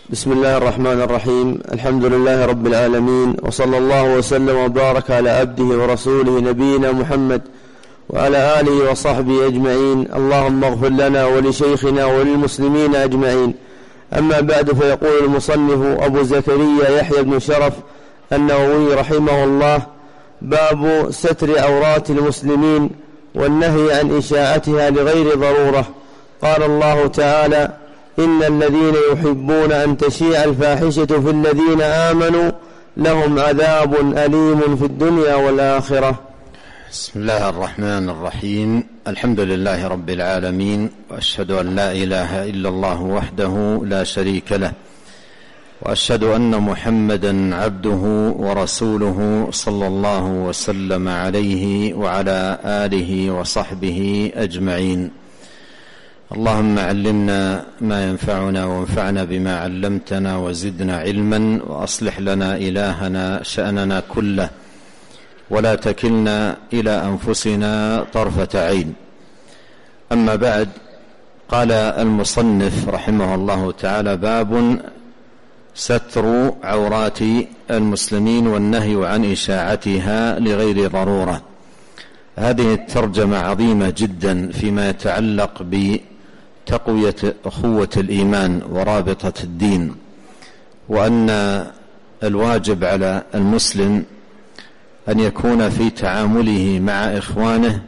بسم الله الرحمن الرحيم. الحمد لله رب العالمين، وصلى الله وسلم وبارك على عبده ورسوله نبينا محمد وعلى آله وصحبه أجمعين. اللهم اغفر لنا ولشيخنا وللمسلمين أجمعين. أما بعد، فيقول المصنف أبو زكريا يحيى بن شرف النووي رحمه الله: باب ستر عورات المسلمين والنهي عن إشاعتها لغير ضرورة. قال الله تعالى: إن الذين يحبون أن تشيع الفاحشة في الذين آمنوا لهم عذاب أليم في الدنيا والآخرة. بسم الله الرحمن الرحيم. الحمد لله رب العالمين، وأشهد أن لا إله إلا الله وحده لا شريك له، وأشهد أن محمدا عبده ورسوله صلى الله وسلم عليه وعلى آله وصحبه أجمعين. اللهم علمنا ما ينفعنا وانفعنا بما علمتنا وزدنا علما، وأصلح لنا إلهنا شأننا كله، ولا تكلنا إلى أنفسنا طرفة عين. أما بعد، قال المصنف رحمه الله تعالى: باب ستر عورات المسلمين والنهي عن إشاعتها لغير ضرورة. هذه الترجمة عظيمة جدا فيما يتعلق بتقوية أخوة الإيمان ورابطة الدين، وأن الواجب على المسلم أن يكون في تعامله مع إخوانه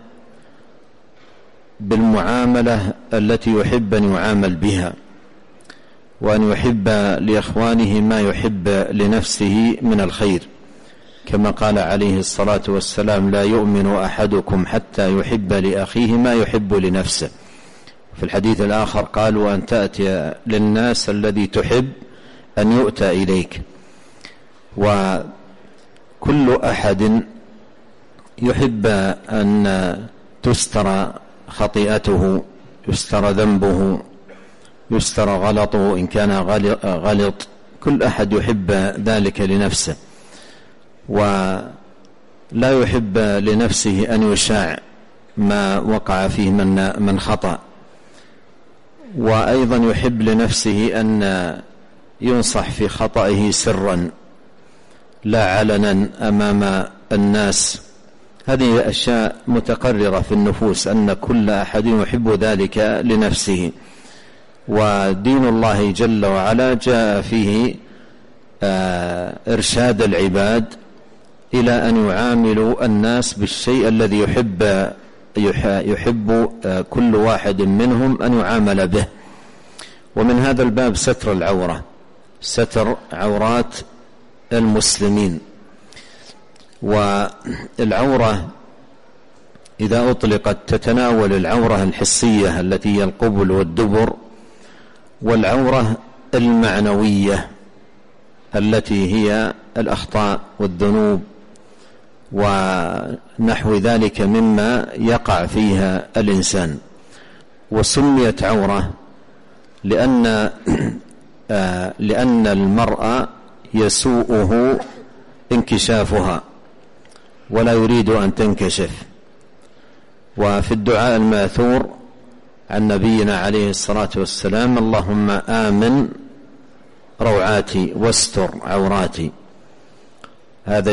بالمعاملة التي يحب أن يعامل بها، وأن يحب لإخوانه ما يحب لنفسه من الخير، كما قال عليه الصلاة والسلام: لا يؤمن أحدكم حتى يحب لأخيه ما يحب لنفسه. في الحديث الآخر قال: وأن تأتي للناس الذي تحب أن يؤتى إليك. وكل أحد يحب أن تستر خطيئته، يستر ذنبه، يستر غلطه إن كان غلط. كل أحد يحب ذلك لنفسه، ولا يحب لنفسه أن يشاع ما وقع فيه من خطأ، وأيضا يحب لنفسه أن ينصح في خطئه سرا لا علنا أمام الناس. هذه أشياء متقررة في النفوس، أن كل أحد يحب ذلك لنفسه. ودين الله جل وعلا جاء فيه إرشاد العباد إلى أن يعاملوا الناس بالشيء الذي يحب كل واحد منهم أن يعامل به. ومن هذا الباب ستر العورة، ستر عورات المسلمين. والعورة إذا أطلقت تتناول العورة الحسية التي هي القبل والدبر، والعورة المعنوية التي هي الأخطاء والذنوب ونحو ذلك مما يقع فيها الإنسان. وسميت عورة لأن المرأة يسوءه انكشافها ولا يريد أن تنكشف. وفي الدعاء الماثور عن نبينا عليه الصلاة والسلام: اللهم آمن روعاتي واستر عوراتي. هذا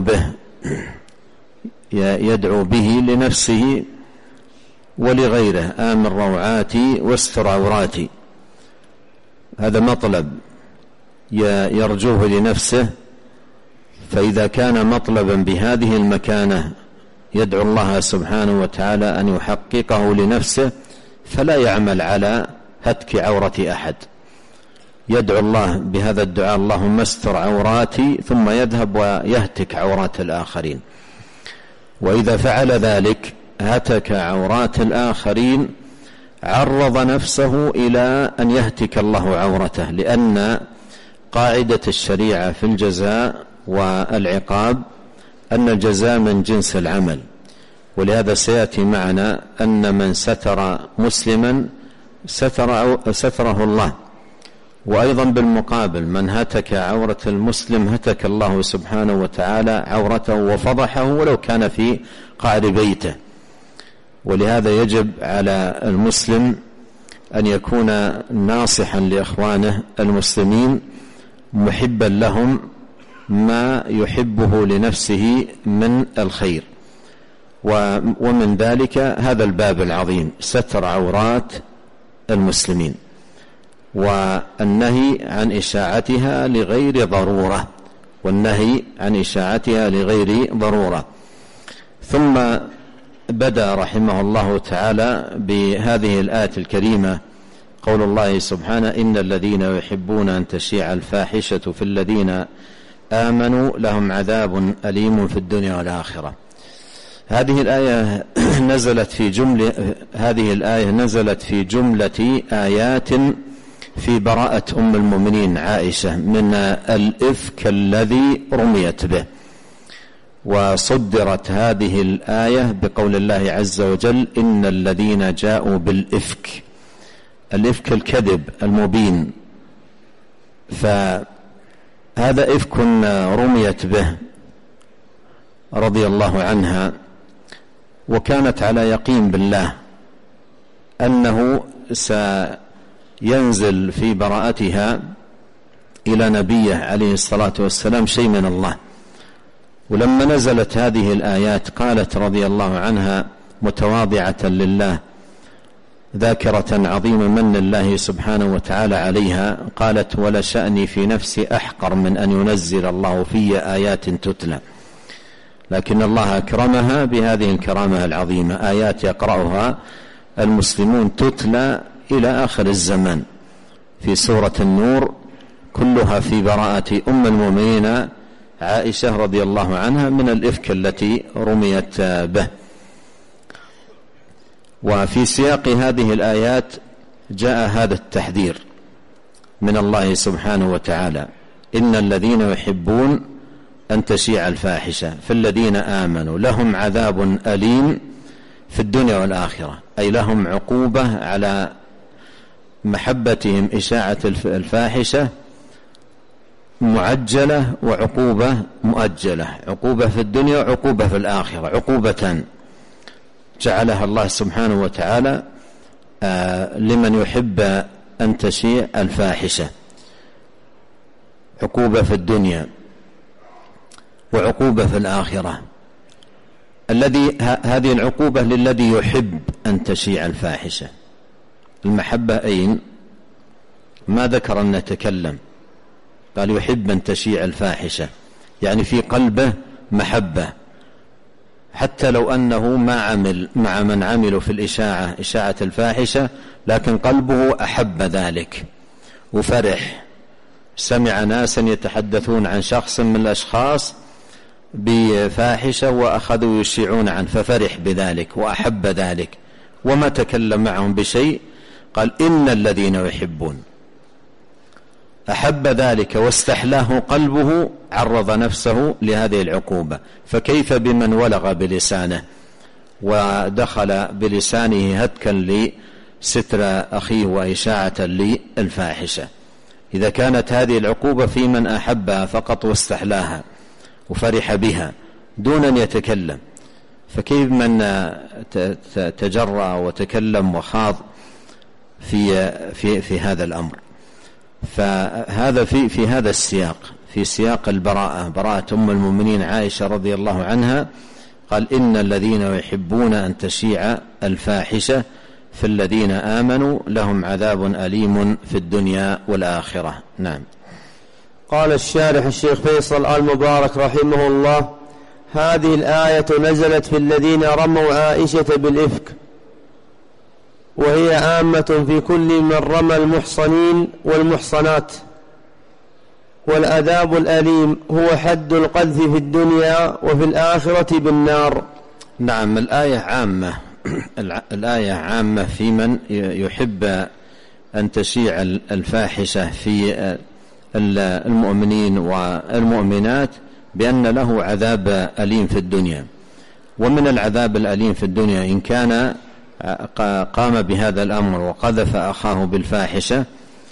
يدعو به لنفسه ولغيره: آمن روعاتي واستر عوراتي. هذا مطلب يرجوه لنفسه، فإذا كان مطلبا بهذه المكانة يدعو الله سبحانه وتعالى أن يحققه لنفسه، فلا يعمل على هتك عورة أحد. يدعو الله بهذا الدعاء: اللهم استر عوراتي، ثم يذهب ويهتك عورات الآخرين. وإذا فعل ذلك هتك عورات الآخرين، عرض نفسه إلى أن يهتك الله عورته، لأن قاعدة الشريعة في الجزاء والعقاب أن الجزاء من جنس العمل. ولهذا سيأتي معنا أن من ستر مسلما ستره الله. وأيضا بالمقابل، من هتك عورة المسلم هتك الله سبحانه وتعالى عورته وفضحه ولو كان في قعر بيته. ولهذا يجب على المسلم أن يكون ناصحا لإخوانه المسلمين محبا لهم ما يحبه لنفسه من الخير، ومن ذلك هذا الباب العظيم ستر عورات المسلمين والنهي عن إشاعتها لغير ضرورة، ثم بدأ رحمه الله تعالى بهذه الآية الكريمة قول الله سبحانه: إن الذين يحبون أن تشيع الفاحشة في الذين آمنوا لهم عذاب أليم في الدنيا والآخرة. هذه الآية نزلت في جملة آيات في براءة أم المؤمنين عائشة من الإفك الذي رميت به، وصدرت هذه الآية بقول الله عز وجل: إن الذين جاءوا بالإفك، الإفك الكذب المبين، فهذا إفك رميت به رضي الله عنها، وكانت على يقين بالله أنه سينزل في براءتها إلى نبيه عليه الصلاة والسلام شيء من الله. ولما نزلت هذه الآيات قالت رضي الله عنها متواضعة لله ذاكرة عظيم من الله سبحانه وتعالى عليها، قالت: ولشأني في نفسي أحقر من أن ينزل الله في آيات تتلى، لكن الله أكرمها بهذه الكرامة العظيمة، آيات يقرأها المسلمون تتلى إلى آخر الزمان في سورة النور، كلها في براءة أم المؤمنين عائشة رضي الله عنها من الإفك التي رميت به. وفي سياق هذه الآيات جاء هذا التحذير من الله سبحانه وتعالى: إن الذين يحبون أن تشيع الفاحشة في الذين آمنوا لهم عذاب أليم في الدنيا والآخرة، أي لهم عقوبة على محبتهم إشاعة الفاحشة معجلة وعقوبة مؤجلة، عقوبة في الدنيا وعقوبة في الآخرة، عقوبتان جعلها الله سبحانه وتعالى لمن يحب أن تشيع الفاحشة، عقوبة في الدنيا وعقوبة في الآخرة. هذه العقوبة للذي يحب أن تشيع الفاحشة. المحبة أين؟ ما ذكر أن نتكلم، قال يحب أن تشيع الفاحشة، يعني في قلبه محبة، حتى لو أنه ما عمل مع من عملوا في إشاعة الفاحشة، لكن قلبه أحب ذلك وفرح. سمع ناسا يتحدثون عن شخص من الأشخاص بفاحشة وأخذوا يشيعون عنه، ففرح بذلك وأحب ذلك وما تكلم معهم بشيء. قال: إن الذين يحبون، أحب ذلك واستحلاه قلبه، عرض نفسه لهذه العقوبة. فكيف بمن ولغ بلسانه ودخل بلسانه هتكا لستر أخيه وإشاعة للفاحشة؟ إذا كانت هذه العقوبة في من أحبها فقط واستحلاها وفرح بها دون أن يتكلم، فكيف من تجرأ وتكلم وخاض في هذا الأمر؟ فهذا في هذا السياق، في سياق البراءة، براءة أم المؤمنين عائشة رضي الله عنها، قال: إن الذين يحبون أن تشيع الفاحشة في الذين آمنوا لهم عذاب أليم في الدنيا والآخرة. نعم. قال الشارح الشيخ فيصل المبارك رحمه الله: هذه الآية نزلت في الذين رموا عائشة بالإفك، وهي عامة في كل من رمى المحصنين والمحصنات، والعذاب الأليم هو حد القذف في الدنيا وفي الآخرة بالنار. نعم، الآية عامة، الآية عامة في من يحب أن تشيع الفاحشة في المؤمنين والمؤمنات بأن له عذاب أليم في الدنيا. ومن العذاب الأليم في الدنيا إن كان قام بهذا الأمر وقذف أخاه بالفاحشة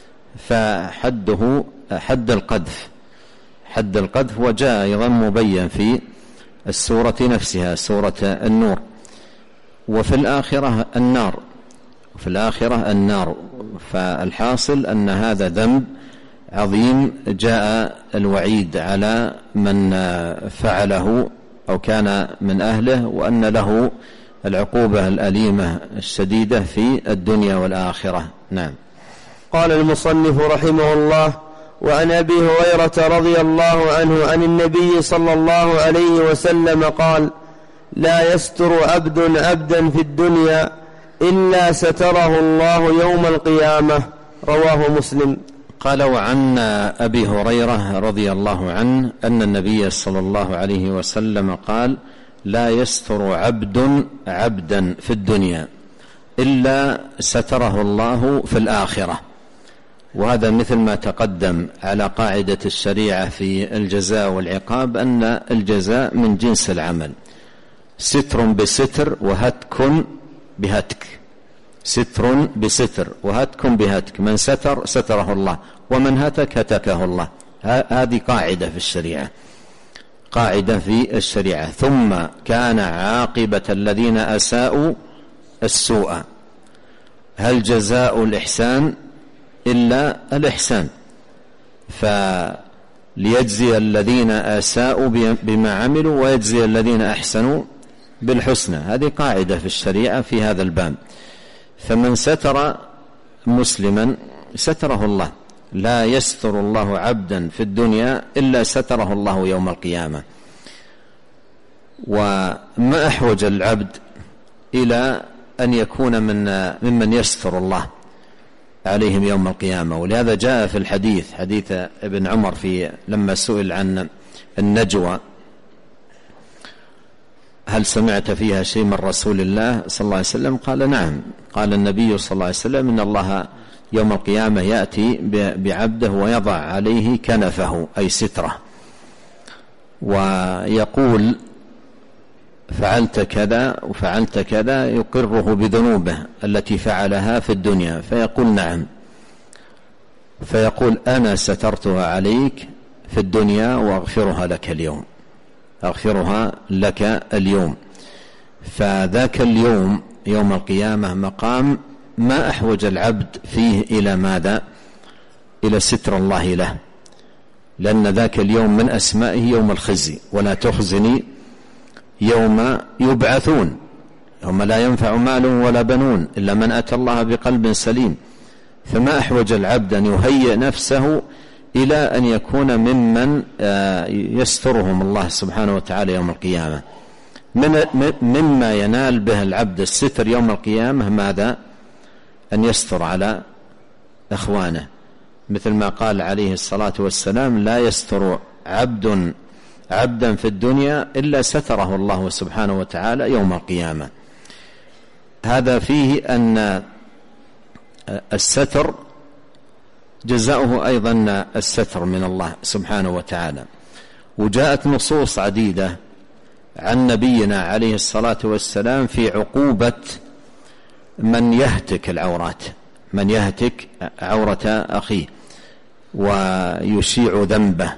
فحده حد القذف، حد القذف، وجاء أيضا مبين في السورة نفسها، سورة النور. وفي الآخرة النار، وفي الآخرة النار. فالحاصل أن هذا ذنب عظيم جاء الوعيد على من فعله أو كان من أهله، وأن له العقوبة الأليمة الشديدة في الدنيا والآخرة. نعم. قال المصنف رحمه الله: وعن أبي هريرة رضي الله عنه عن النبي صلى الله عليه وسلم قال: لا يستر عبد عبدا في الدنيا إلا ستره الله يوم القيامة. رواه مسلم. قال: وعن أبي هريرة رضي الله عنه أن النبي صلى الله عليه وسلم قال: لا يستر عبد عبدا في الدنيا إلا ستره الله في الآخرة. وهذا مثل ما تقدم على قاعدة الشريعة في الجزاء والعقاب، أن الجزاء من جنس العمل، ستر بستر وهتك بهتك، ستر بستر وهتك بهتك، من ستر ستره الله، ومن هتك هتكه الله. هذه قاعدة في الشريعة، قاعدة في الشريعة. ثم كان عاقبة الذين أساءوا السوء. هل جزاء الإحسان إلا الإحسان؟ فليجزي الذين أساءوا بما عملوا ويجزي الذين أحسنوا بالحسنى. هذه قاعدة في الشريعة في هذا الباب. فمن ستر مسلما ستره الله. لا يستر الله عبدا في الدنيا إلا ستره الله يوم القيامة. وما أحوج العبد إلى أن يكون ممن يستر الله عليهم يوم القيامة. ولهذا جاء في الحديث، حديث ابن عمر لما سئل عن النجوى: هل سمعت فيها شيء من رسول الله صلى الله عليه وسلم؟ قال: نعم. قال النبي صلى الله عليه وسلم: إن الله يوم القيامة يأتي بعبده ويضع عليه كنفه أي ستره، ويقول: فعلت كذا وفعلت كذا، يقره بذنوبه التي فعلها في الدنيا، فيقول: نعم. فيقول: أنا سترتها عليك في الدنيا وأغفرها لك اليوم، أغفرها لك اليوم. فذاك اليوم يوم القيامة مقام ما أحوج العبد فيه إلى ماذا؟ إلى ستر الله له، لأن ذاك اليوم من أسمائه يوم الخزي: ولا تخزني يوم يبعثون، يوم لا ينفع مال ولا بنون إلا من أتى الله بقلب سليم. فما أحوج العبد أن يهيئ نفسه إلى أن يكون ممن يسترهم الله سبحانه وتعالى يوم القيامة. مما ينال به العبد الستر يوم القيامة ماذا؟ أن يستر على إخوانه، مثل ما قال عليه الصلاة والسلام: لا يستر عبدا في الدنيا إلا ستره الله سبحانه وتعالى يوم القيامة. هذا فيه أن الستر جزاؤه أيضا الستر من الله سبحانه وتعالى. وجاءت نصوص عديدة عن نبينا عليه الصلاة والسلام في عقوبة من يهتك العورات، من يهتك عورة أخيه ويشيع ذنبه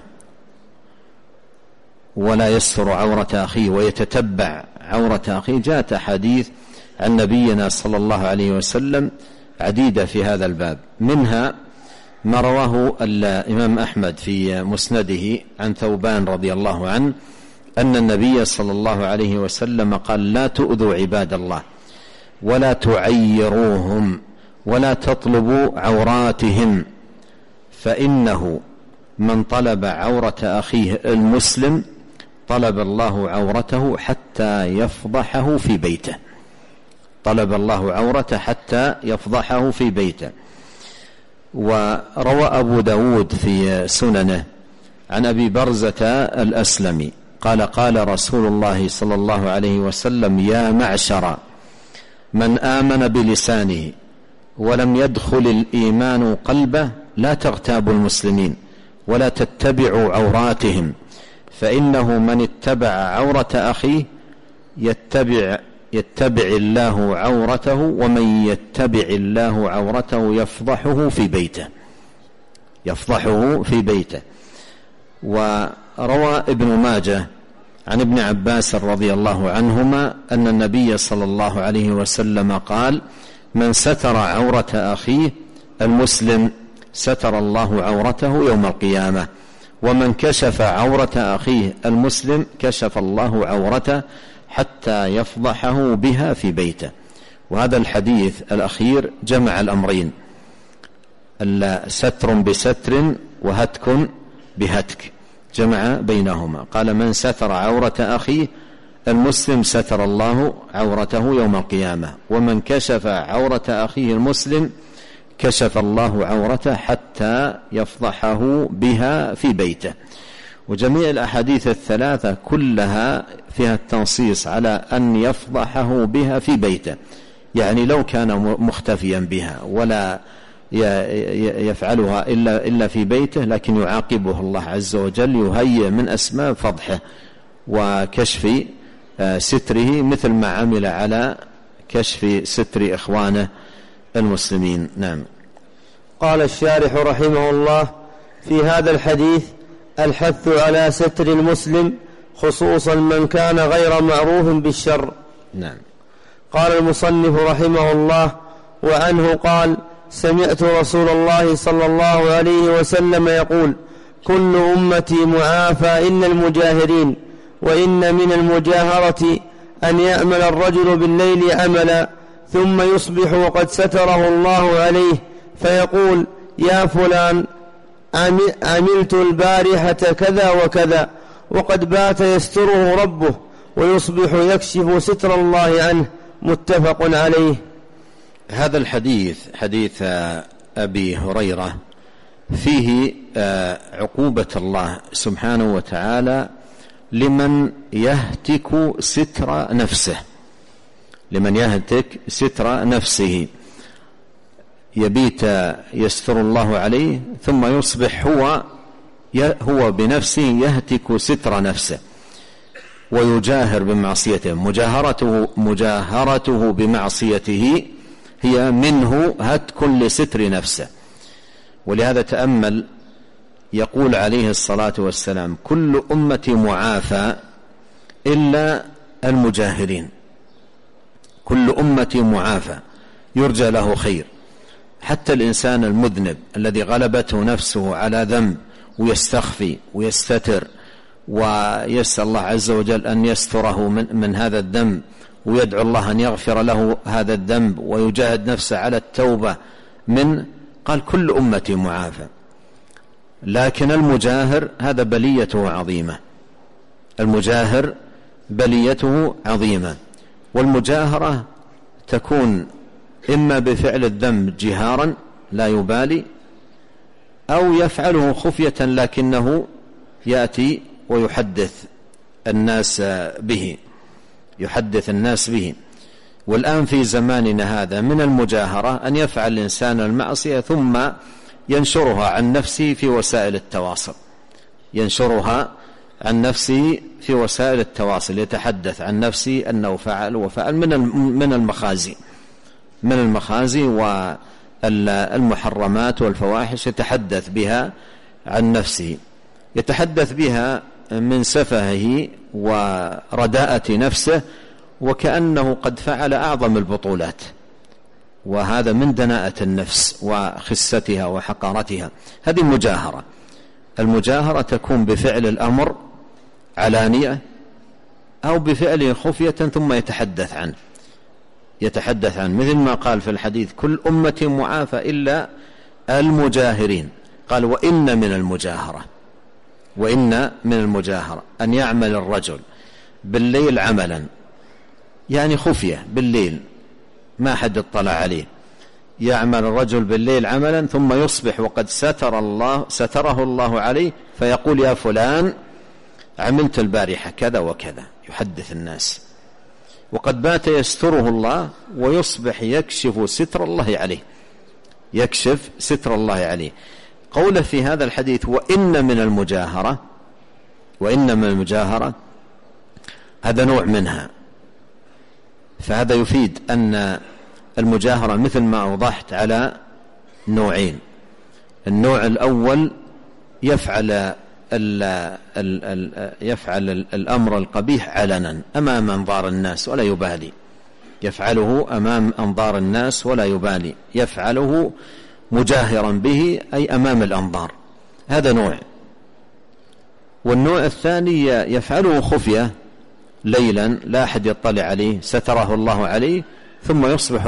ولا يستر عورة أخيه ويتتبع عورة أخيه. جاءت أحاديث عن نبينا صلى الله عليه وسلم عديدة في هذا الباب، منها ما رواه الإمام أحمد في مسنده عن ثوبان رضي الله عنه أن النبي صلى الله عليه وسلم قال: لا تؤذوا عباد الله ولا تعيروهم ولا تطلبوا عوراتهم، فإنه من طلب عورة أخيه المسلم طلب الله عورته حتى يفضحه في بيته، طلب الله عورته حتى يفضحه في بيته. وروى أبو داود في سننه عن أبي برزة الأسلمي قال: قال رسول الله صلى الله عليه وسلم: يا معشر من آمن بلسانه ولم يدخل الإيمان قلبه لا تغتابوا المسلمين ولا تتبعوا عوراتهم، فإنه من اتبع عورة أخيه يتبع الله عورته، ومن يتبع الله عورته يفضحه في بيته، يفضحه في بيته. وروى ابن ماجه عن ابن عباس رضي الله عنهما أن النبي صلى الله عليه وسلم قال: من ستر عورة أخيه المسلم ستر الله عورته يوم القيامة، ومن كشف عورة أخيه المسلم كشف الله عورته حتى يفضحه بها في بيته. وهذا الحديث الأخير جمع الأمرين، ستر بستر وهتك بهتك، جمع بينهما. قال من ستر عورة أخيه المسلم ستر الله عورته يوم القيامة، ومن كشف عورة أخيه المسلم كشف الله عورته حتى يفضحه بها في بيته. وجميع الأحاديث الثلاثة كلها فيها التنصيص على أن يفضحه بها في بيته، يعني لو كان مختفيا بها ولا يفعلها إلا في بيته، لكن يعاقبه الله عز وجل، يهيئ من أسباب فضحه وكشف ستره، مثل ما عمل على كشف ستر إخوانه المسلمين. نعم. قال الشارح رحمه الله: في هذا الحديث الحث على ستر المسلم، خصوصا من كان غير معروف بالشر. نعم. قال المصنف رحمه الله: وعنه قال: سمعت رسول الله صلى الله عليه وسلم يقول: كل أمتي معافى إلا المجاهرين، وإن من المجاهرة أن يعمل الرجل بالليل عملا ثم يصبح وقد ستره الله عليه فيقول: يا فلان عملت البارحة كذا وكذا، وقد بات يستره ربه، ويصبح يكشف ستر الله عنه. متفق عليه. هذا الحديث حديث أبي هريرة فيه عقوبة الله سبحانه وتعالى لمن يهتك ستر نفسه، لمن يهتك ستر نفسه، يبيت يستر الله عليه ثم يصبح هو بنفسه يهتك ستر نفسه ويجاهر بمعصيته. مجاهرته بمعصيته هي منه هتك لستر نفسه. ولهذا تأمل يقول عليه الصلاة والسلام: كل أمتي معافى إلا المجاهرين. كل أمتي معافى، يرجى له خير. حتى الإنسان المذنب الذي غلبته نفسه على ذنب ويستخفي ويستتر ويسأل الله عز وجل أن يستره من هذا الذنب، ويدعو الله أن يغفر له هذا الذنب، ويجاهد نفسه على التوبة قال كل أمتي معافى. لكن المجاهر هذا بليته عظيمة، المجاهر بليته عظيمة. والمجاهرة تكون إما بفعل الذنب جهارا لا يبالي، أو يفعله خفية لكنه يأتي ويحدث الناس به، يحدث الناس به. والآن في زماننا هذا من المجاهرة أن يفعل الإنسان المعصية ثم ينشرها عن نفسه في وسائل التواصل، ينشرها عن نفسه في وسائل التواصل، يتحدث عن نفسه أنه فعل وفعل من المخازي والمحرمات والفواحش، يتحدث بها عن نفسه، يتحدث بها من سفهه ورداءة نفسه، وكأنه قد فعل أعظم البطولات. وهذا من دناءة النفس وخستها وحقارتها. هذه مجاهرة. المجاهرة تكون بفعل الأمر علانية، أو بفعله خفية ثم يتحدث عنه مثل ما قال في الحديث: كل أمة معافى إلا المجاهرين. قال: وإن من المجاهرة أن يعمل الرجل بالليل عملا، يعني خفية بالليل ما حد اطلع عليه، يعمل الرجل بالليل عملا ثم يصبح وقد ستره الله عليه فيقول: يا فلان عملت البارحة كذا وكذا، يحدث الناس، وقد بات يستره الله، ويصبح يكشف ستر الله عليه. قوله في هذا الحديث: وإن من المجاهرة هذا نوع منها، فهذا يفيد أن المجاهرة مثل ما أوضحت على نوعين. النوع الأول يفعل الأمر القبيح علنا أمام أنظار الناس ولا يبالي، يفعله أمام أنظار الناس ولا يبالي، يفعله مجاهرا به أي أمام الأنظار، هذا نوع. والنوع الثاني يفعله خفية ليلا لا أحد يطلع عليه، ستره الله عليه، ثم يصبح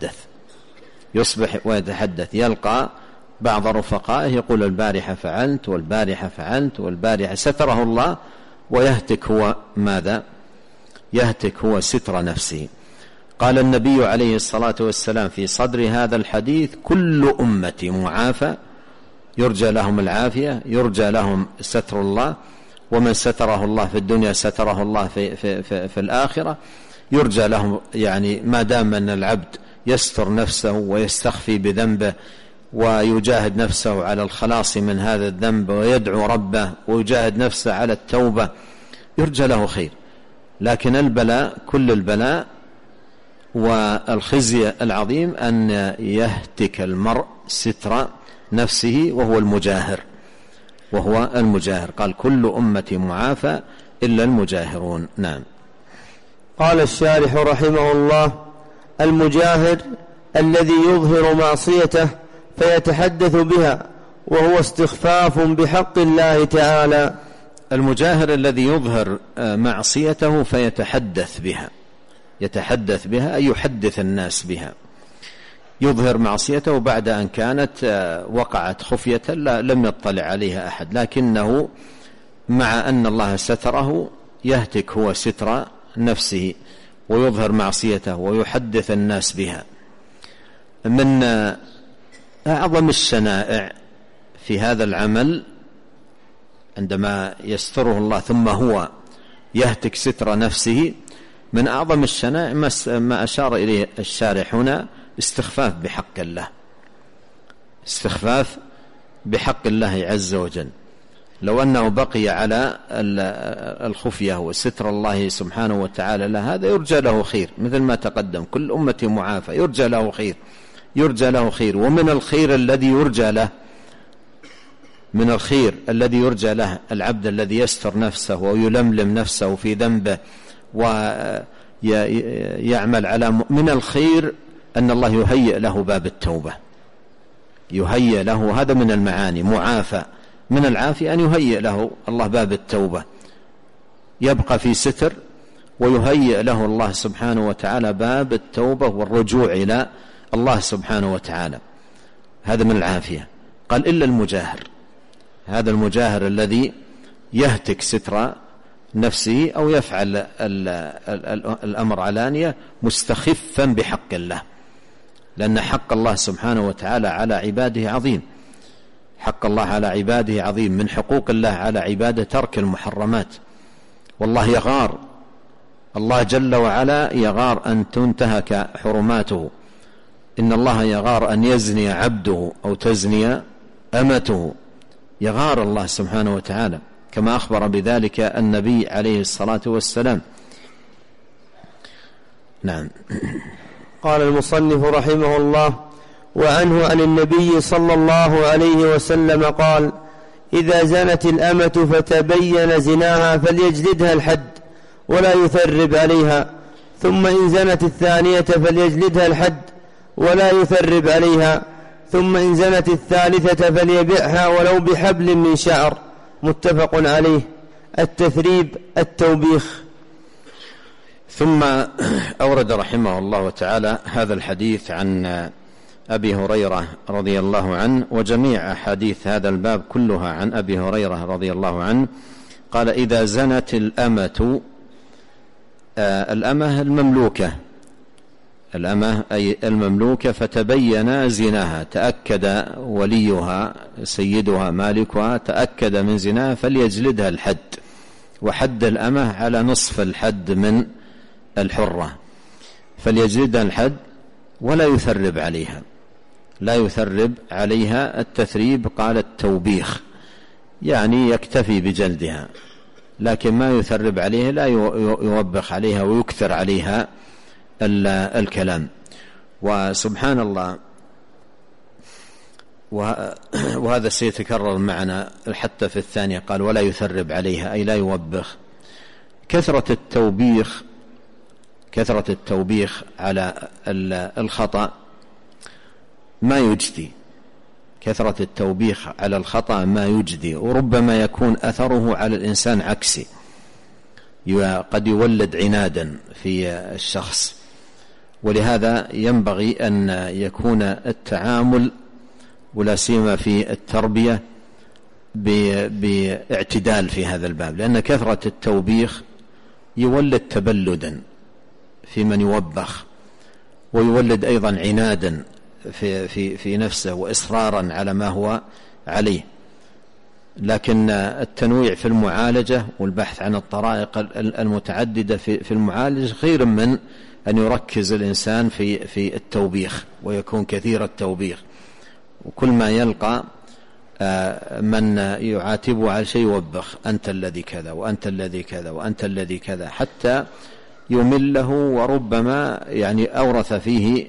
ويتحدث، يلقى بعض رفقائه يقول البارحة فعلت والبارحة فعلت والبارحة، ستره الله، ويهتك هو ماذا؟ يهتك هو ستر نفسه. قال النبي عليه الصلاة والسلام في صدر هذا الحديث: كل أمتي معافى، يرجى لهم العافية، يرجى لهم ستر الله، ومن ستره الله في الدنيا ستره الله في الآخرة، يرجى لهم، يعني ما دام أن العبد يستر نفسه ويستخفي بذنبه ويجاهد نفسه على الخلاص من هذا الذنب ويدعو ربه ويجاهد نفسه على التوبة، يرجى له خير. لكن البلاء، كل البلاء والخزي العظيم أن يهتك المرء ستر نفسه وهو المجاهر. قال: كل أمتي معافى إلا المجاهرون. نعم. قال الشارح رحمه الله: المجاهر الذي يظهر معصيته فيتحدث بها، وهو استخفاف بحق الله تعالى. المجاهر الذي يظهر معصيته فيتحدث بها أي يحدث الناس بها، يظهر معصيته بعد أن كانت وقعت خفية لم يطلع عليها أحد، لكنه مع أن الله ستره يهتك هو ستر نفسه ويظهر معصيته ويحدث الناس بها. من أعظم الشنائع في هذا العمل عندما يستره الله ثم هو يهتك ستر نفسه، من أعظم الشنائع ما أشار إليه الشارح هنا: استخفاف بحق الله عز وجل. لو أنه بقي على الخفية وستر الله سبحانه وتعالى له، هذا يرجى له خير، مثل ما تقدم: كل أمتي معافى، يرجى له خير. ومن الخير الذي يرجى له العبد الذي يستر نفسه ويلملم نفسه في ذنبه ويعمل على من الخير أن الله يهيئ له باب التوبة، يهيئ له، هذا من المعاني، معافى، من العافية أن يهيئ له الله باب التوبة، يبقى في ستر ويهيئ له الله سبحانه وتعالى باب التوبة والرجوع إلى الله سبحانه وتعالى، هذا من العافية. قال: إلا المجاهر، هذا المجاهر الذي يهتك ستر نفسه أو يفعل الأمر علانية مستخفا بحق الله، لأن حق الله سبحانه وتعالى على عباده عظيم، حق الله على عباده عظيم. من حقوق الله على عباده ترك المحرمات، والله يغار، الله جل وعلا يغار أن تنتهك حرماته. إن الله يغار أن يزني عبده أو تزني أمته، يغار الله سبحانه وتعالى، كما أخبر بذلك النبي عليه الصلاة والسلام. نعم. قال المصنف رحمه الله: وعنه عن النبي صلى الله عليه وسلم قال: إذا زنت الأمة فتبين زناها فليجلدها الحد ولا يثرب عليها، ثم إن زنت الثانية فليجلدها الحد ولا يثرب عليها، ثم إن زنت الثالثة فليبيعها ولو بحبل من شعر. متفق عليه. التثريب التوبيخ. ثم أورد رحمه الله تعالى هذا الحديث عن أبي هريرة رضي الله عنه، وجميع أحاديث هذا الباب كلها عن أبي هريرة رضي الله عنه. قال: إذا زنت الأمة، الأمة المملوكة، الأمة أي المملوكة، فتبين زناها، تأكد وليها سيدها مالكها تأكد من زناها، فليجلدها الحد. وحد الأمة على نصف الحد من الحرة، فليجلدها الحد ولا يثرب عليها، لا يثرب عليها. التثريب قال التوبيخ، يعني يكتفي بجلدها، لكن ما يثرب عليها، لا يوبخ عليها ويكثر عليها الكلام. وسبحان الله، وهذا سيتكرر معنا حتى في الثانية، قال: ولا يثرب عليها، أي لا يوبخ. كثرة التوبيخ كثرة التوبيخ على الخطأ ما يجدي، كثرة التوبيخ على الخطأ ما يجدي، وربما يكون أثره على الإنسان عكسي، قد يولد عنادا في الشخص. ولهذا ينبغي أن يكون التعامل ولا سيما في التربية باعتدال في هذا الباب، لأن كثرة التوبيخ يولد تبلدا في من يوبخ، ويولد أيضا عنادا في نفسه وإصرارا على ما هو عليه. لكن التنويع في المعالجة والبحث عن الطرائق المتعددة في المعالجة خير من أن يركز الإنسان في التوبيخ ويكون كثير التوبيخ، وكل ما يلقى من يعاتبه على شيء يوبخ: أنت الذي كذا وأنت الذي كذا وأنت الذي كذا، حتى يمله، وربما يعني أورث فيه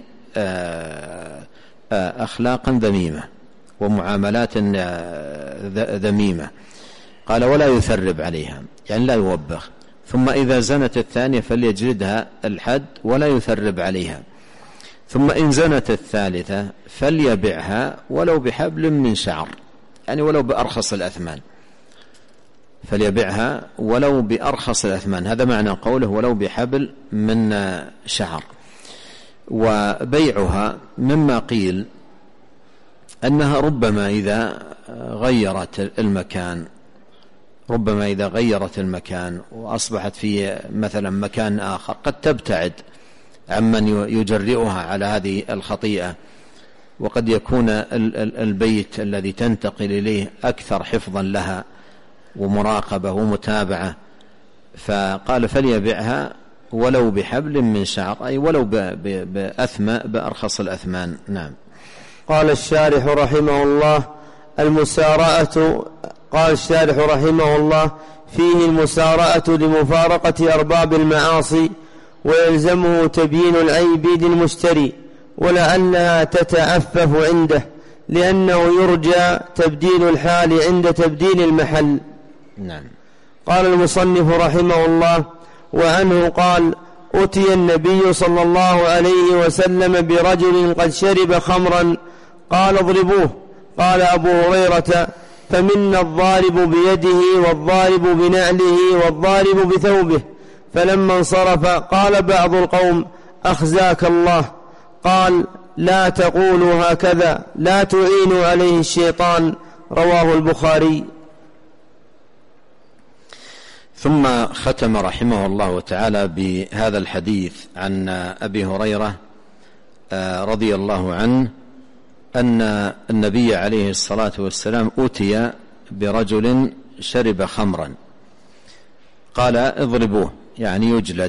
أخلاقا ذميمة ومعاملات ذميمة. قال: ولا يثرب عليها، يعني لا يوبخ. ثم إذا زنت الثانية فليجلدها الحد ولا يثرب عليها. ثم إن زنت الثالثة فليبعها ولو بحبل من شعر، يعني ولو بأرخص الأثمان، فليبعها ولو بأرخص الأثمان، هذا معنى قوله ولو بحبل من شعر. وبيعها مما قيل أنها ربما إذا غيرت المكان وأصبحت في مثلا مكان آخر قد تبتعد عمن يجرئها على هذه الخطيئة، وقد يكون البيت الذي تنتقل إليه أكثر حفظا لها ومراقبة ومتابعة. فقال: فليبعها ولو بحبل من شعر، أي ولو بأرخص الأثمان. نعم. قال الشارح رحمه الله: قال الشارح رحمه الله: فيه المسارعة لمفارقة أرباب المعاصي، ويلزمه تبيين العيب للمشتري، ولعلها تتعفف عنده، لأنه يرجى تبديل الحال عند تبديل المحل. نعم. قال المصنف رحمه الله: وعنه قال: أتي النبي صلى الله عليه وسلم برجل قد شرب خمرا، قال: اضربوه. قال أبو هريرة: فمنا الضارب بيده والضارب بنعله والضارب بثوبه. فلما انصرف قال بعض القوم: أخزاك الله. قال: لا تقولوا هكذا، لا تعينوا عليه الشيطان. رواه البخاري. ثم ختم رحمه الله تعالى بهذا الحديث عن أبي هريرة رضي الله عنه أن النبي عليه الصلاة والسلام أتي برجل شرب خمرا، قال: اضربوه، يعني يجلد،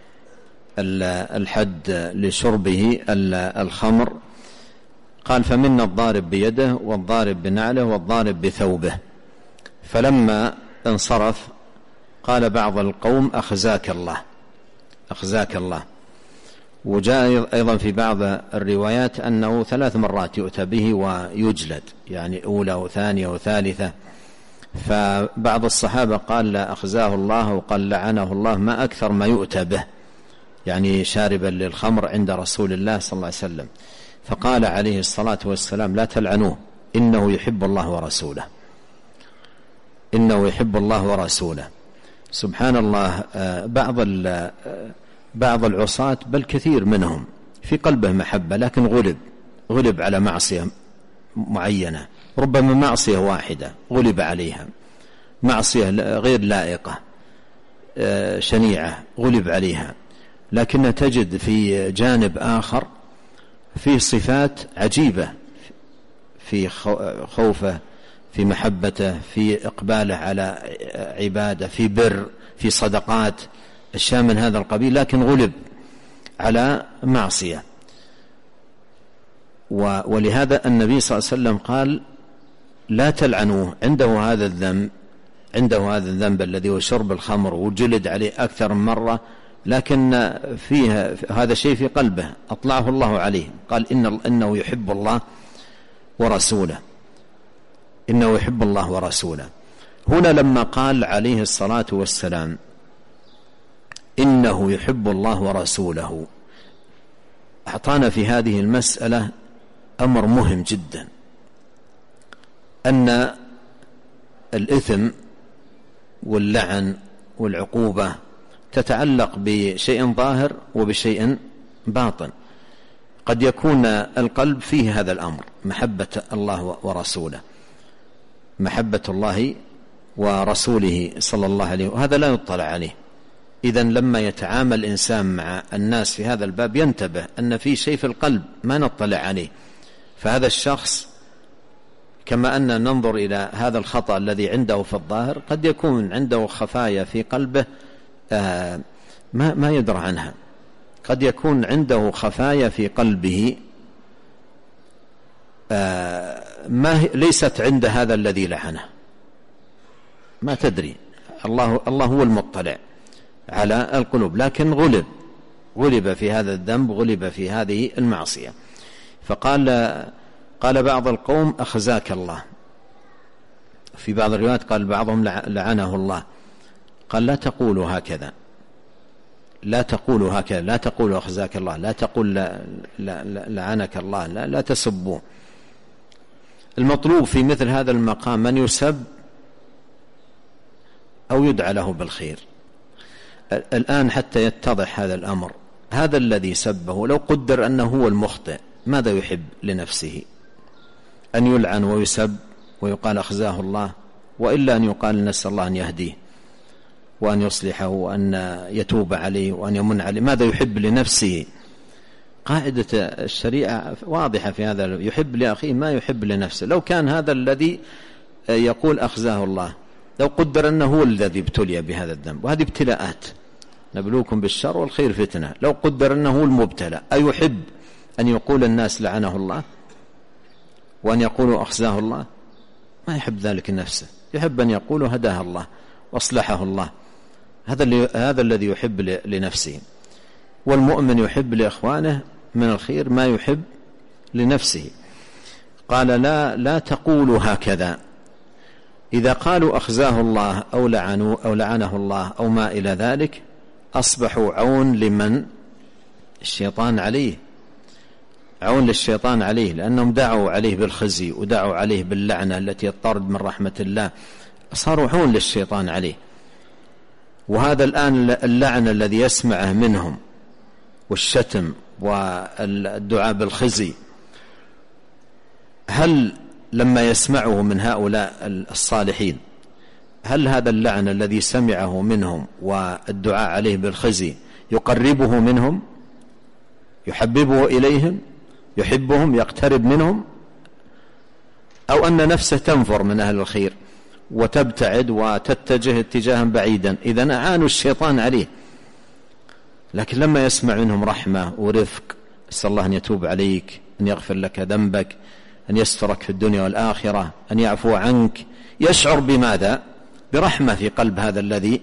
الحد لشربه الخمر. قال: فمنا الضارب بيده والضارب بنعله والضارب بثوبه. فلما انصرف قال بعض القوم: أخزاك الله، أخزاك الله. وجاء أيضا في بعض الروايات أنه 3 مرات يؤتى به ويجلد، يعني أولى وثانية وثالثة. فبعض الصحابة قال: لا أخزاه الله، وقال: لعنه الله، ما أكثر ما يؤتى به، يعني شاربا للخمر عند رسول الله صلى الله عليه وسلم. فقال عليه الصلاة والسلام: لا تلعنوه، إنه يحب الله ورسوله، إنه يحب الله ورسوله. سبحان الله، بعض العصاة بل كثير منهم في قلبه محبة، لكن غلب على معصية معينة، ربما معصية واحدة غلب عليها، معصية غير لائقة شنيعة غلب عليها، لكن تجد في جانب آخر فيه صفات عجيبة، في خوفه، في محبته، في إقباله على عبادة، في بر، في صدقات، أشياء من هذا القبيل، لكن غلب على معصية. ولهذا النبي صلى الله عليه وسلم قال: لا تلعنوه، عنده هذا الذنب الذي هو شرب الخمر، وجلد عليه أكثر من مرة، لكن فيها هذا شيء في قلبه أطلعه الله عليه. قال: إنه يحب الله ورسوله، إنه يحب الله ورسوله. هنا لما قال عليه الصلاة والسلام: إنه يحب الله ورسوله. أعطانا في هذه المسألة أمر مهم جدا، أن الإثم واللعن والعقوبة تتعلق بشيء ظاهر وبشيء باطن. قد يكون القلب فيه هذا الأمر، محبة الله ورسوله، محبة الله ورسوله صلى الله عليه وسلم، وهذا لا يطلع عليه. إذن لما يتعامل الإنسان مع الناس في هذا الباب ينتبه أن في شيء في القلب ما نطلع عليه. فهذا الشخص كما أن ننظر إلى هذا الخطأ الذي عنده في الظاهر، قد يكون عنده خفايا في قلبه ما يدرى عنها. قد يكون عنده خفايا في قلبه ليست عند هذا الذي لعنه، ما تدري. الله هو المطلع على القلوب، لكن غلب في هذا الذنب، غلب في هذه المعصية. قال بعض القوم أخزاك الله، في بعض الروايات قال بعضهم لعنه الله. قال لا تقولوا هكذا، لا تقولوا هكذا، لا تقولوا أخزاك الله، لا تقول لعنك الله، لا تسبوا. المطلوب في مثل هذا المقام من يسب أو يدعى له بالخير. الآن حتى يتضح هذا الأمر، هذا الذي سبه لو قدر أنه هو المخطئ، ماذا يحب لنفسه؟ أن يلعن ويسب ويقال أخزاه الله، وإلا أن يقال نسأل الله أن يهديه وأن يصلحه وأن يتوب عليه وأن يمن عليه. ماذا يحب لنفسه؟ قاعدة الشريعة واضحة في هذا، يحب لأخيه ما يحب لنفسه. لو كان هذا الذي يقول أخزاه الله، لو قدر أنه هو الذي ابتلي بهذا الذنب، وهذه ابتلاءات، نبلوكم بالشر والخير فتنة، لو قدر أنه هو المبتلى، أيحب أن يقول الناس لعنه الله وأن يقولوا أخزاه الله؟ ما يحب ذلك نفسه، يحب أن يقولوا هداه الله واصلحه الله. هذا الذي يحب لنفسه. والمؤمن يحب لإخوانه من الخير ما يحب لنفسه. قال لا تقولوا هكذا. إذا قالوا أخزاه الله أو لعنه الله أو ما إلى ذلك، أصبحوا عون لمن؟ الشيطان عليه، عون للشيطان عليه، لأنهم دعوا عليه بالخزي ودعوا عليه باللعنة التي يطرد من رحمة الله، صاروا عون للشيطان عليه. وهذا الآن اللعن الذي يسمعه منهم والشتم والدعاء بالخزي، هل لما يسمعه من هؤلاء الصالحين، هل هذا اللعن الذي سمعه منهم والدعاء عليه بالخزي يقربه منهم، يحببه إليهم، يحبهم، يقترب منهم، أو أن نفسه تنفر من أهل الخير وتبتعد وتتجه اتجاها بعيدا؟ إذن أعانوا الشيطان عليه. لكن لما يسمع منهم رحمة ورفق، أسأل الله أن يتوب عليك، أن يغفر لك ذنبك، أن يسترك في الدنيا والآخرة، أن يعفو عنك، يشعر بماذا؟ برحمة في قلب هذا الذي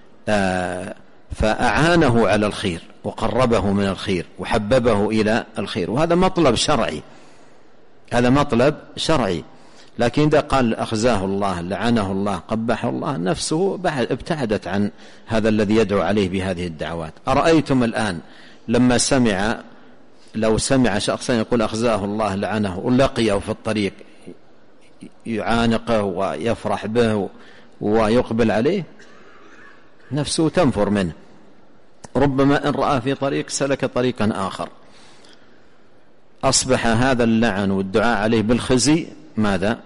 فأعانه على الخير وقربه من الخير وحببه إلى الخير. وهذا مطلب شرعي، هذا مطلب شرعي. لكن إذا قال أخزاه الله، لعنه الله، قبحه الله، نفسه ابتعدت عن هذا الذي يدعو عليه بهذه الدعوات. أرأيتم الآن لما لو سمع شخصا يقول أخزاه الله لعنه ولقيه في الطريق يعانقه ويفرح به ويقبل عليه، نفسه تنفر منه. ربما إن رأى في طريق سلك طريقا آخر. أصبح هذا اللعن والدعاء عليه بالخزي ماذا؟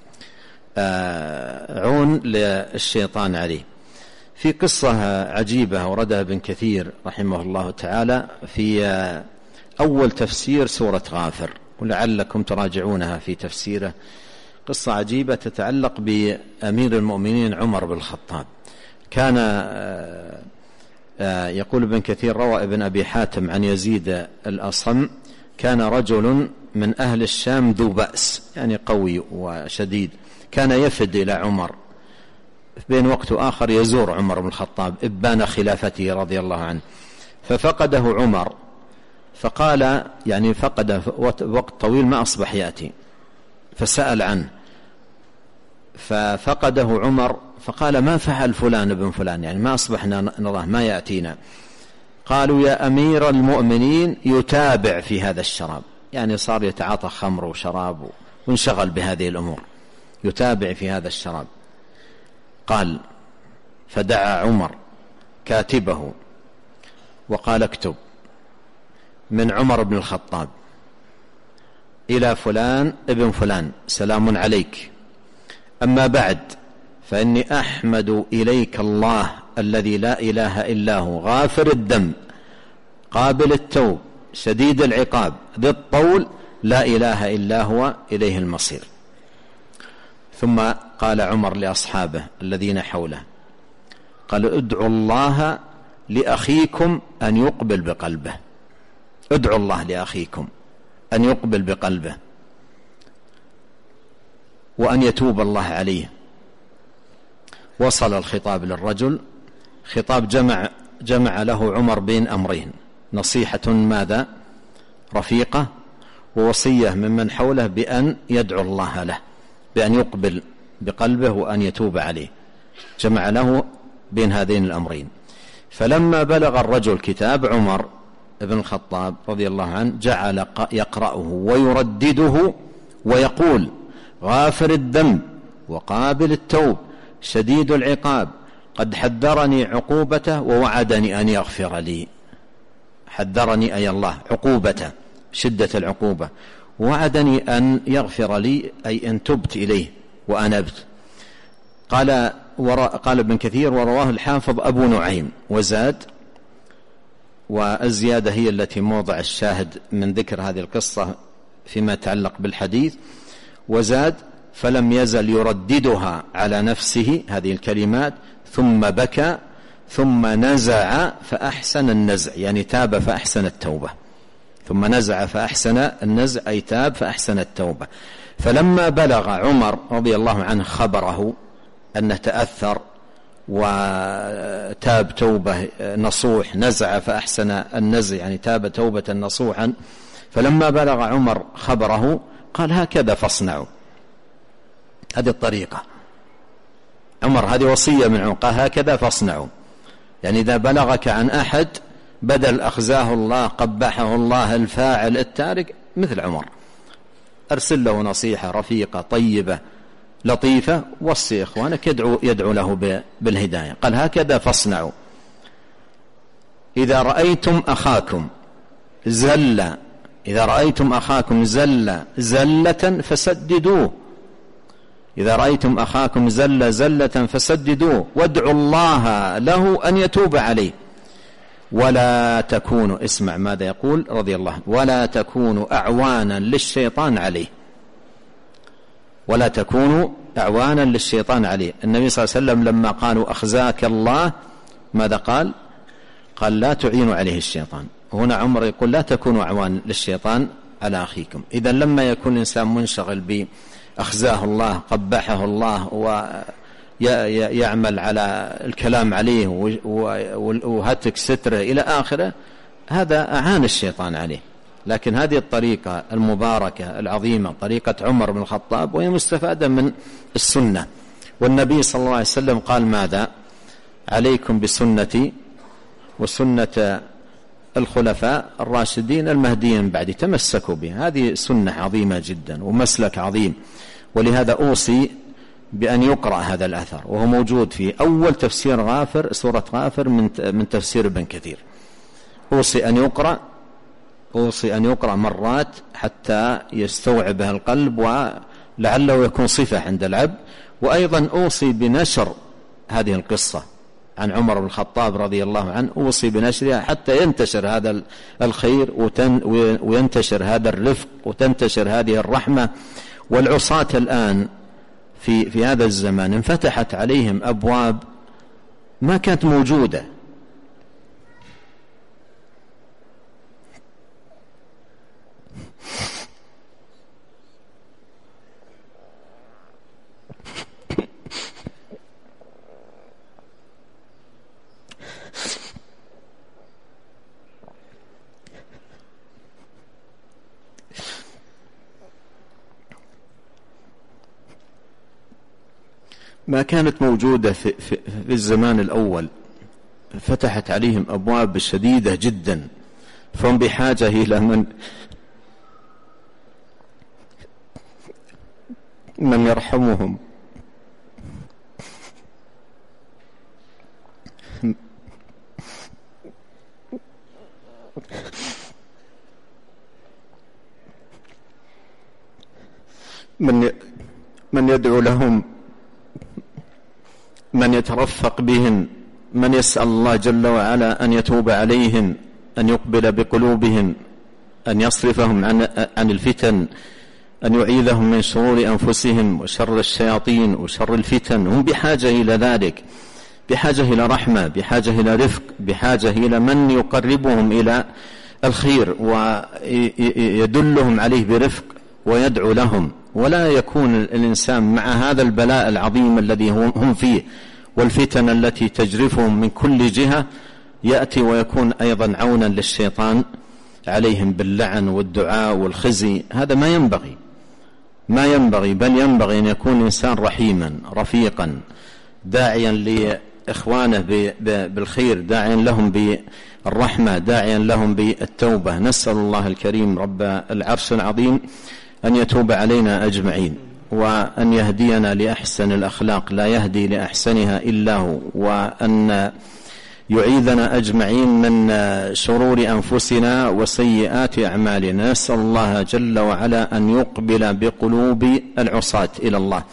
عون للشيطان عليه. في قصة عجيبة وردها ابن كثير رحمه الله تعالى في أول تفسير سورة غافر، ولعلكم تراجعونها في تفسيره. قصة عجيبة تتعلق بأمير المؤمنين عمر بن الخطاب. كان يقول ابن كثير روى ابن أبي حاتم عن يزيد الأصم، كان رجل من أهل الشام ذو بأس، يعني قوي وشديد، كان يفد إلى عمر، بين وقت آخر يزور عمر بن الخطاب إبان خلافته رضي الله عنه، ففقده عمر، فقال يعني فقد وقت طويل ما أصبح يأتي، فسأل عنه ففقده عمر فقال: ما فعل فلان بن فلان؟ يعني ما أصبحنا نراه، ما يأتينا. قالوا: يا أمير المؤمنين يتابع في هذا الشراب، يعني صار يتعاطى خمر وشراب وانشغل بهذه الأمور، يتابع في هذا الشراب. قال: فدعا عمر كاتبه وقال: اكتب من عمر بن الخطاب إلى فلان ابن فلان سلام عليك، أما بعد فإني أحمد إليك الله الذي لا إله إلا هو، غافر الذنب قابل التوب شديد العقاب ذي الطول، لا إله إلا هو إليه المصير. ثم قال عمر لأصحابه الذين حوله، قال: ادعوا الله لأخيكم أن يقبل بقلبه، ادعوا الله لأخيكم أن يقبل بقلبه وأن يتوب الله عليه. وصل الخطاب للرجل، خطاب جمع له عمر بين أمرين: نصيحة ماذا؟ رفيقة، ووصية ممن حوله بأن يدعو الله له، بأن يقبل بقلبه وأن يتوب عليه. جمع له بين هذين الأمرين. فلما بلغ الرجل كتاب عمر بن الخطاب رضي الله عنه جعل يقرأه ويردده ويقول: غافر الذنب وقابل التوب شديد العقاب، قد حذرني عقوبته ووعدني أن يغفر لي. حذرني أي الله عقوبته، شدة العقوبة، ووعدني أن يغفر لي أي أن تبت إليه وأنبت. قال ابن كثير: ورواه الحافظ أبو نعيم وزاد، والزيادة هي التي موضع الشاهد من ذكر هذه القصة فيما يتعلق بالحديث. وزاد: فلم يزل يرددها على نفسه هذه الكلمات، ثم بكى ثم نزع فأحسن النزع، يعني تاب فأحسن التوبة. ثم نزع فأحسن النزع أي تاب فأحسن التوبة. فلما بلغ عمر رضي الله عنه خبره أنه تأثر وتاب توبة نصوح، نزع فأحسن النزع يعني تاب توبة نصوحا، فلما بلغ عمر خبره قال: هكذا فاصنعوا. هذه الطريقة عمر، هذه وصية من عمر، قال: هكذا فاصنعوا. يعني إذا بلغك عن أحد بدل أخزاه الله قبحه الله الفاعل التارك مثل عمر، أرسل له نصيحة رفيقة طيبة لطيفة، وصي إخوانك يدعو له بالهداية. قال: هكذا فاصنعوا إذا رأيتم أخاكم زل زلة فسددوه، إذا رأيتم أخاكم زلة فسددوه، وادعوا الله له أن يتوب عليه، ولا تكونوا، اسمع ماذا يقول رضي الله عنه، ولا تكونوا أعوانا للشيطان عليه، ولا تكونوا أعوانا للشيطان عليه. النبي صلى الله عليه وسلم لما قالوا أخزاك الله ماذا قال؟ قال: لا تعينوا عليه الشيطان. هنا عمر يقول: لا تكونوا أعوان للشيطان على أخيكم. إذن لما يكون الإنسان منشغل بأخزاه الله قبحه الله ويعمل على الكلام عليه وهتك ستره إلى آخره، هذا أعان الشيطان عليه. لكن هذه الطريقة المباركة العظيمة طريقة عمر بن الخطاب، وهي مستفادة من السنة. والنبي صلى الله عليه وسلم قال ماذا؟ عليكم بسنتي وسنة الخلفاء الراشدين المهديين بعد، تمسكوا به. هذه سنة عظيمة جدا ومسلك عظيم، ولهذا أوصي بأن يقرأ هذا الأثر، وهو موجود في أول تفسير غافر، سورة غافر من تفسير ابن كثير. أوصي أن يقرأ مرات حتى يستوعبها القلب ولعله يكون صفة عند العبد. وأيضا أوصي بنشر هذه القصة عن عمر بن الخطاب رضي الله عنه، أوصي بنشرها حتى ينتشر هذا الخير وينتشر هذا الرفق وتنتشر هذه الرحمة. والعصاة الآن في هذا الزمان انفتحت عليهم أبواب ما كانت موجودة. ما كانت موجودة في الزمان الأول، فتحت عليهم أبواب شديدة جدا، فهم بحاجة إلى من يرحمهم، من يدعو لهم، من يترفق بهم، من يسأل الله جل وعلا أن يتوب عليهم، أن يقبل بقلوبهم، أن يصرفهم عن الفتن، أن يعيذهم من شرور أنفسهم وشر الشياطين وشر الفتن. هم بحاجة إلى ذلك، بحاجة إلى رحمة، بحاجة إلى رفق، بحاجة إلى من يقربهم إلى الخير ويدلهم عليه برفق ويدعو لهم. ولا يكون الإنسان مع هذا البلاء العظيم الذي هم فيه والفتن التي تجرفهم من كل جهة يأتي ويكون أيضا عونا للشيطان عليهم باللعن والدعاء والخزي. هذا ما ينبغي، بل ينبغي أن يكون الإنسان رحيما رفيقا، داعيا لإخوانه بالخير، داعيا لهم بالرحمة، داعيا لهم بالتوبة. نسأل الله الكريم رب العرش العظيم أن يتوب علينا أجمعين، وأن يهدينا لأحسن الأخلاق لا يهدي لأحسنها إلا هو، وأن يعيذنا أجمعين من شرور أنفسنا وسيئات أعمالنا. نسأل الله جل وعلا أن يقبل بقلوب العصاة إلى الله.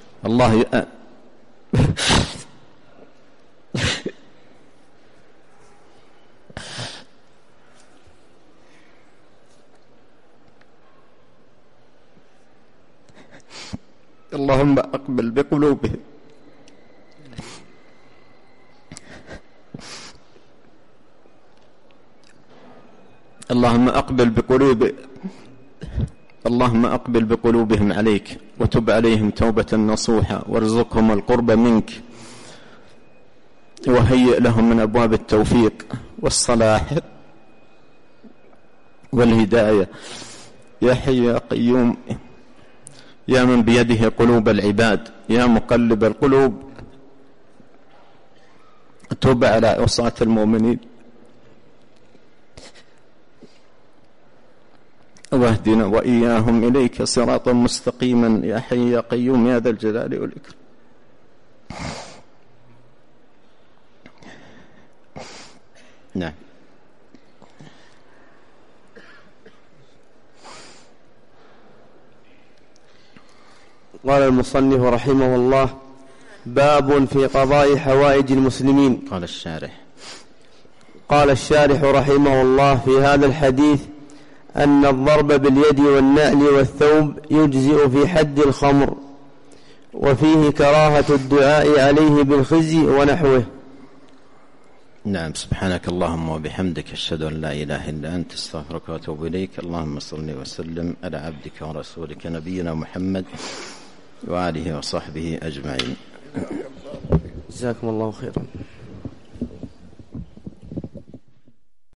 اللهم أقبل بقلوبهم، اللهم أقبل بقلوبهم عليك، وتب عليهم توبة نصوحة، وارزقهم القرب منك، وهيئ لهم من أبواب التوفيق والصلاح والهداية. يا حي يا قيوم، يا من بيده قلوب العباد، يا مقلب القلوب، تب على عصاة المؤمنين، واهدنا وإياهم إليك صراطا مستقيما. يا حي يا قيوم يا ذا الجلال والإكرام. نعم. قال المصنف رحمه الله: باب في قضاء حوائج المسلمين. قال الشارح رحمه الله في هذا الحديث أن الضرب باليد والنعل والثوب يجزئ في حد الخمر، وفيه كراهة الدعاء عليه بالخزي ونحوه. نعم. سبحانك اللهم وبحمدك، أشهد أن لا إله إلا أنت، استغفرك وأتوب إليك. اللهم صل وسلم على عبدك ورسولك نبينا محمد وآله وصحبه أجمعين. جزاكم الله خيرا.